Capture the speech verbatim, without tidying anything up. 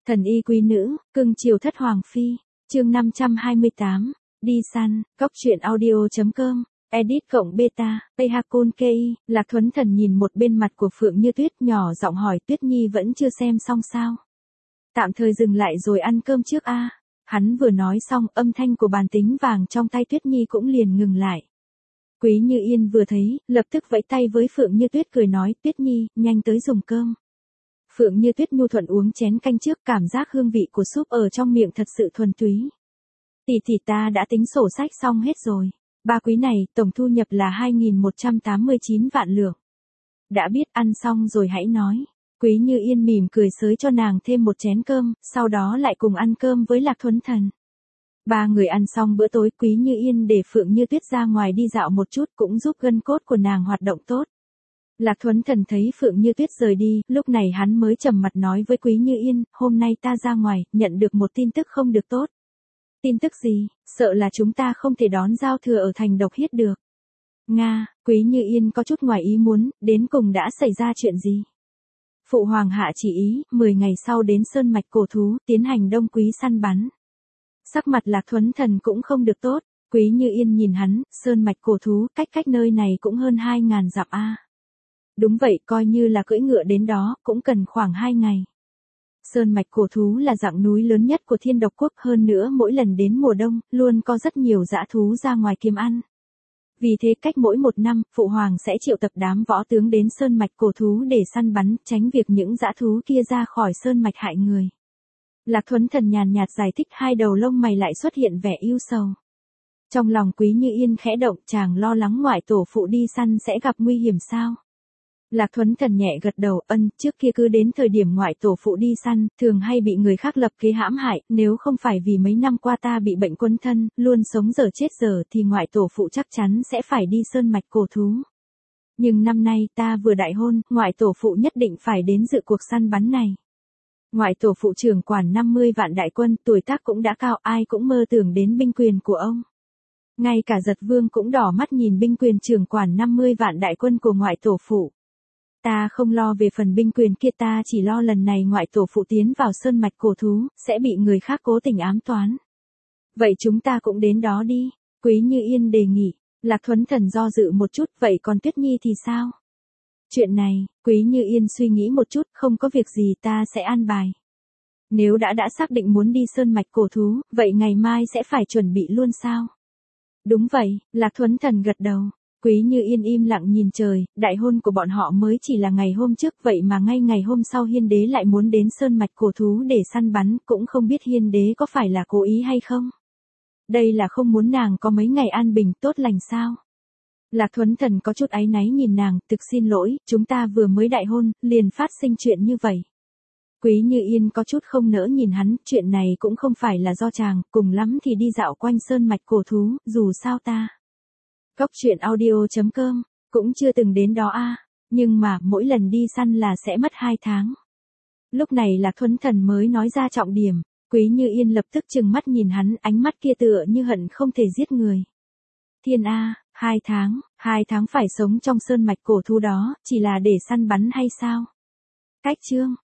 Thần y quý nữ, cưng chiều thất hoàng phi, chương năm trăm hai mươi tám, đi săn, cóc truyện audio.com, edit cộng beta, Payhakun Kei, Lạc Thuấn Thần nhìn một bên mặt của Phượng Như Tuyết nhỏ giọng hỏi Tuyết Nhi vẫn chưa xem xong sao. Tạm thời dừng lại rồi ăn cơm trước a. Hắn vừa nói xong âm thanh của bàn tính vàng trong tay Tuyết Nhi cũng liền ngừng lại. Quý Như Yên vừa thấy, lập tức vẫy tay với Phượng Như Tuyết cười nói Tuyết Nhi, nhanh tới dùng cơm. Phượng Như Tuyết nhu thuận uống chén canh trước, cảm giác hương vị của súp ở trong miệng thật sự thuần túy. Tỷ tỷ ta đã tính sổ sách xong hết rồi. Ba quý này, tổng thu nhập là hai nghìn một trăm tám mươi chín vạn lượng. Đã biết ăn xong rồi hãy nói. Quý Như Yên mỉm cười xới cho nàng thêm một chén cơm, sau đó lại cùng ăn cơm với Lạc Thuấn Thần. Ba người ăn xong bữa tối, Quý Như Yên để Phượng Như Tuyết ra ngoài đi dạo một chút cũng giúp gân cốt của nàng hoạt động tốt. Lạc Thuấn Thần thấy Phượng Như Tuyết rời đi, lúc này hắn mới trầm mặt nói với Quý Như Yên, hôm nay ta ra ngoài, nhận được một tin tức không được tốt. Tin tức gì? Sợ là chúng ta không thể đón giao thừa ở thành Độc Hiết được. Nga, Quý Như Yên có chút ngoài ý muốn, đến cùng đã xảy ra chuyện gì? Phụ hoàng hạ chỉ ý, mười ngày sau đến sơn mạch cổ thú, tiến hành đông quý săn bắn. Sắc mặt Lạc Thuấn Thần cũng không được tốt, Quý Như Yên nhìn hắn, sơn mạch cổ thú, cách cách nơi này cũng hơn hai ngàn dặm a. Đúng vậy, coi như là cưỡi ngựa đến đó, cũng cần khoảng hai ngày. Sơn mạch cổ thú là dạng núi lớn nhất của Thiên Độc Quốc, hơn nữa mỗi lần đến mùa đông, luôn có rất nhiều dã thú ra ngoài kiếm ăn. Vì thế cách mỗi một năm, Phụ Hoàng sẽ triệu tập đám võ tướng đến sơn mạch cổ thú để săn bắn, tránh việc những dã thú kia ra khỏi sơn mạch hại người. Lạc Thuấn Thần nhàn nhạt giải thích, hai đầu lông mày lại xuất hiện vẻ ưu sầu. Trong lòng Quý Như Yên khẽ động, chàng lo lắng ngoại tổ phụ đi săn sẽ gặp nguy hiểm sao? Lạc Thuấn Thần nhẹ gật đầu, ân, trước kia cứ đến thời điểm ngoại tổ phụ đi săn, thường hay bị người khác lập kế hãm hại, nếu không phải vì mấy năm qua ta bị bệnh quân thân, luôn sống giờ chết giờ thì ngoại tổ phụ chắc chắn sẽ phải đi sơn mạch cổ thú. Nhưng năm nay ta vừa đại hôn, ngoại tổ phụ nhất định phải đến dự cuộc săn bắn này. Ngoại tổ phụ trưởng quản năm mươi vạn đại quân, tuổi tác cũng đã cao, ai cũng mơ tưởng đến binh quyền của ông. Ngay cả Giật Vương cũng đỏ mắt nhìn binh quyền trưởng quản năm mươi vạn đại quân của ngoại tổ phụ. Ta không lo về phần binh quyền kia, ta chỉ lo lần này ngoại tổ phụ tiến vào sơn mạch cổ thú, sẽ bị người khác cố tình ám toán. Vậy chúng ta cũng đến đó đi, Quý Như Yên đề nghị. Lạc Thuấn Thần do dự một chút, vậy còn Tuyết Nhi thì sao? Chuyện này, Quý Như Yên suy nghĩ một chút, không có việc gì, ta sẽ an bài. Nếu đã đã xác định muốn đi sơn mạch cổ thú, vậy ngày mai sẽ phải chuẩn bị luôn sao? Đúng vậy, Lạc Thuấn Thần gật đầu. Quý Như Yên im lặng nhìn trời, đại hôn của bọn họ mới chỉ là ngày hôm trước, vậy mà ngay ngày hôm sau Hiên Đế lại muốn đến sơn mạch cổ thú để săn bắn, cũng không biết Hiên Đế có phải là cố ý hay không? Đây là không muốn nàng có mấy ngày an bình tốt lành sao? Lạc Thuấn Thần có chút áy náy nhìn nàng, thực xin lỗi, chúng ta vừa mới đại hôn, liền phát sinh chuyện như vậy. Quý Như Yên có chút không nỡ nhìn hắn, chuyện này cũng không phải là do chàng, cùng lắm thì đi dạo quanh sơn mạch cổ thú, dù sao ta. Cóc truyện audio.com, cũng chưa từng đến đó a, nhưng mà mỗi lần đi săn là sẽ mất hai tháng. Lúc này Lạc Thuấn Thần mới nói ra trọng điểm, Quý Như Yên lập tức trừng mắt nhìn hắn, ánh mắt kia tựa như hận không thể giết người. Thiên a, hai tháng, hai tháng phải sống trong sơn mạch cổ thú đó, chỉ là để săn bắn hay sao? Cách chương,